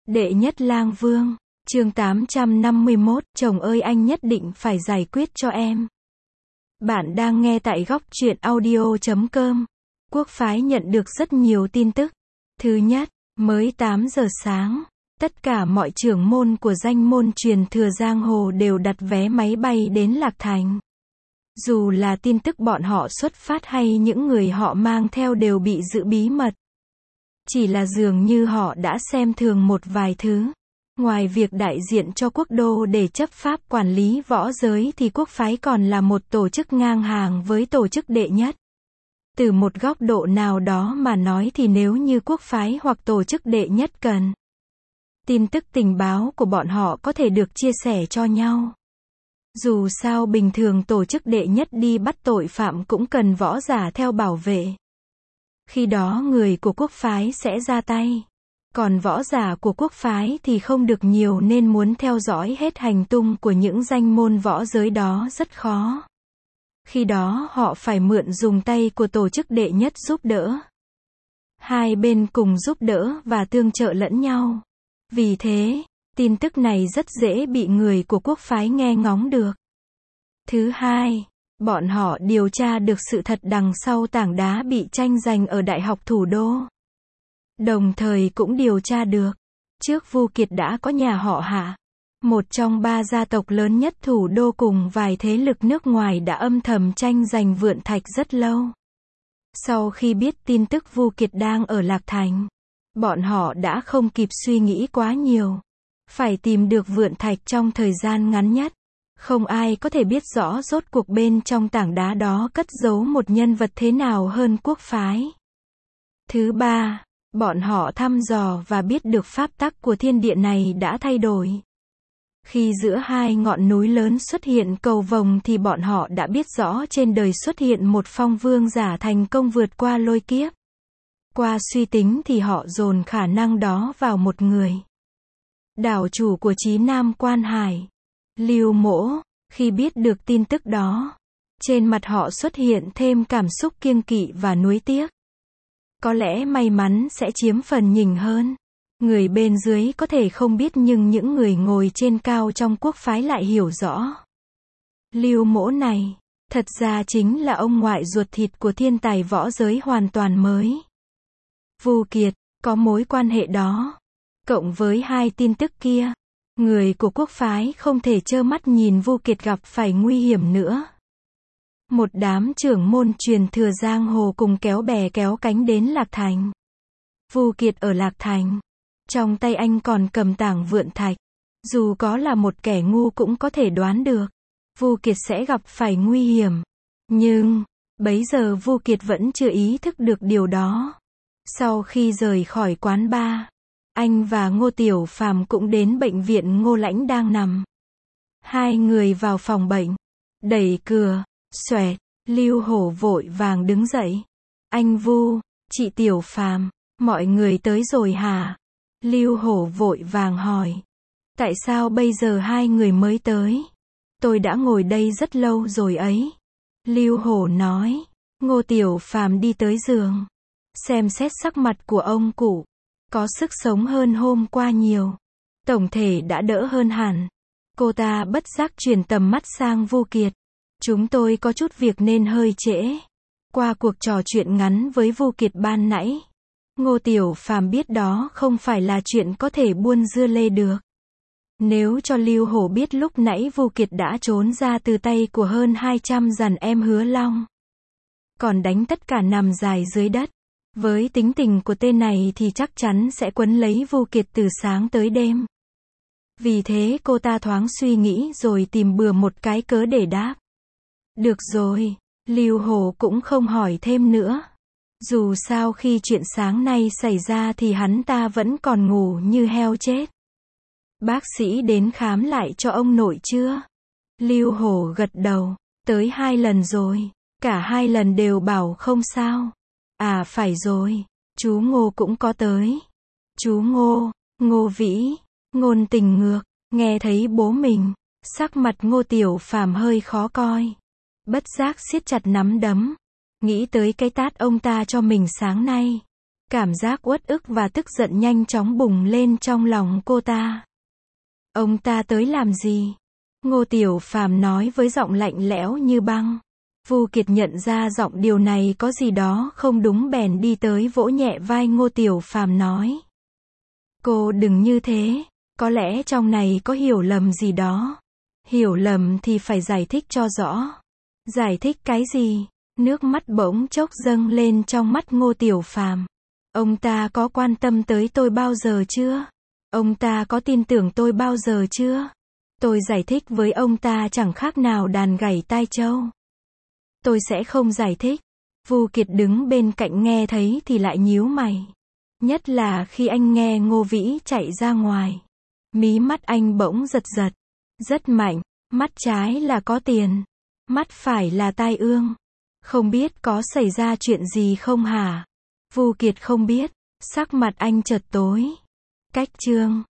Đệ nhất lang vương, chương 851, chồng ơi anh nhất định phải giải quyết cho em. Bạn đang nghe tại góc truyện audio.com. Quốc phái nhận được rất nhiều tin tức. Thứ nhất, mới 8 giờ sáng, tất cả mọi trưởng môn của danh môn truyền thừa giang hồ đều đặt vé máy bay đến Lạc Thành. Dù là tin tức bọn họ xuất phát hay những người họ mang theo đều bị giữ bí mật. Chỉ là dường như họ đã xem thường một vài thứ. Ngoài việc đại diện cho quốc đô để chấp pháp quản lý võ giới thì quốc phái còn là một tổ chức ngang hàng với tổ chức đệ nhất. Từ một góc độ nào đó mà nói thì nếu như quốc phái hoặc tổ chức đệ nhất cần, tin tức tình báo của bọn họ có thể được chia sẻ cho nhau. Dù sao bình thường tổ chức đệ nhất đi bắt tội phạm cũng cần võ giả theo bảo vệ. Khi đó người của quốc phái sẽ ra tay. Còn võ giả của quốc phái thì không được nhiều nên muốn theo dõi hết hành tung của những danh môn võ giới đó rất khó. Khi đó họ phải mượn dùng tay của tổ chức đệ nhất giúp đỡ. Hai bên cùng giúp đỡ và tương trợ lẫn nhau. Vì thế, tin tức này rất dễ bị người của quốc phái nghe ngóng được. Thứ hai, bọn họ điều tra được sự thật đằng sau tảng đá bị tranh giành ở Đại học Thủ đô. Đồng thời cũng điều tra được, trước Vu Kiệt đã có nhà họ Hạ, một trong 3 gia tộc lớn nhất thủ đô cùng vài thế lực nước ngoài đã âm thầm tranh giành vượn thạch rất lâu. Sau khi biết tin tức Vu Kiệt đang ở Lạc Thành, bọn họ đã không kịp suy nghĩ quá nhiều. Phải tìm được vượn thạch trong thời gian ngắn nhất. Không ai có thể biết rõ rốt cuộc bên trong tảng đá đó cất giấu một nhân vật thế nào hơn quốc phái. Thứ ba, bọn họ thăm dò và biết được pháp tắc của thiên địa này đã thay đổi. Khi giữa hai ngọn núi lớn xuất hiện cầu vồng thì bọn họ đã biết rõ trên đời xuất hiện một phong vương giả thành công vượt qua lôi kiếp. Qua suy tính thì họ dồn khả năng đó vào một người. Đảo chủ của Chí Nam Quan Hải, Lưu Mỗ. Khi biết được tin tức đó, trên mặt họ xuất hiện thêm cảm xúc kiêng kỵ và nuối tiếc. Có lẽ may mắn sẽ chiếm phần nhỉnh hơn. Người bên dưới có thể không biết nhưng những người ngồi trên cao trong quốc phái lại hiểu rõ. Lưu Mỗ này, thật ra chính là ông ngoại ruột thịt của thiên tài võ giới hoàn toàn mới. Vu Kiệt, có mối quan hệ đó. Cộng với hai tin tức kia, người của quốc phái không thể trơ mắt nhìn Vu Kiệt gặp phải nguy hiểm nữa. Một đám trưởng môn truyền thừa giang hồ cùng kéo bè kéo cánh đến Lạc Thành. Vu Kiệt ở Lạc Thành. Trong tay anh còn cầm tảng vượn thạch. Dù có là một kẻ ngu cũng có thể đoán được. Vu Kiệt sẽ gặp phải nguy hiểm. Nhưng, bấy giờ Vu Kiệt vẫn chưa ý thức được điều đó. Sau khi rời khỏi quán bar, anh và Ngô Tiểu Phàm cũng đến bệnh viện Ngô Lãnh đang nằm. Hai người vào phòng bệnh. Đẩy cửa. Xoẹt, Lưu Hổ vội vàng đứng dậy. Anh Vu, chị Tiểu Phàm, mọi người tới rồi hả? Lưu Hổ vội vàng hỏi. Tại sao bây giờ hai người mới tới? Tôi đã ngồi đây rất lâu rồi ấy. Lưu Hổ nói. Ngô Tiểu Phàm đi tới giường. Xem xét sắc mặt của ông cụ. Có sức sống hơn hôm qua nhiều. Tổng thể đã đỡ hơn hẳn. Cô ta bất giác chuyển tầm mắt sang Vu Kiệt. Chúng tôi có chút việc nên hơi trễ. Qua cuộc trò chuyện ngắn với Vu Kiệt ban nãy, Ngô Tiểu Phàm biết đó không phải là chuyện có thể buôn dưa lê được. Nếu cho Lưu Hổ biết lúc nãy Vu Kiệt đã trốn ra từ tay của hơn 200 dàn em Hứa Long, còn đánh tất cả nằm dài dưới đất. Với tính tình của tên này thì chắc chắn sẽ quấn lấy Vu Kiệt từ sáng tới đêm. Vì thế cô ta thoáng suy nghĩ rồi tìm bừa một cái cớ để đáp. Được rồi, Lưu Hổ cũng không hỏi thêm nữa. Dù sao khi chuyện sáng nay xảy ra thì hắn ta vẫn còn ngủ như heo chết. Bác sĩ đến khám lại cho ông nội chưa? Lưu Hổ gật đầu, tới 2 lần rồi, cả 2 lần đều bảo không sao. À phải rồi, chú Ngô cũng có tới. Chú Ngô, Ngô Vĩ, Ngôn Tình Ngược, nghe thấy bố mình, sắc mặt Ngô Tiểu Phàm hơi khó coi. Bất giác siết chặt nắm đấm, nghĩ tới cái tát ông ta cho mình sáng nay. Cảm giác uất ức và tức giận nhanh chóng bùng lên trong lòng cô ta. Ông ta tới làm gì? Ngô Tiểu Phàm nói với giọng lạnh lẽo như băng. Vu Kiệt nhận ra giọng điều này có gì đó không đúng bèn đi tới vỗ nhẹ vai Ngô Tiểu Phàm nói. Cô đừng như thế, có lẽ trong này có hiểu lầm gì đó. Hiểu lầm thì phải giải thích cho rõ. Giải thích cái gì? Nước mắt bỗng chốc dâng lên trong mắt Ngô Tiểu Phàm. Ông ta có quan tâm tới tôi bao giờ chưa? Ông ta có tin tưởng tôi bao giờ chưa? Tôi giải thích với ông ta chẳng khác nào đàn gảy tai trâu. Tôi sẽ không giải thích. Vu Kiệt đứng bên cạnh nghe thấy thì lại nhíu mày. Nhất là khi anh nghe Ngô Vĩ chạy ra ngoài. Mí mắt anh bỗng giật giật. Rất mạnh. Mắt trái là có tiền. Mắt phải là tai ương. Không biết có xảy ra chuyện gì không hả? Vu Kiệt không biết. Sắc mặt anh chợt tối. Cách chương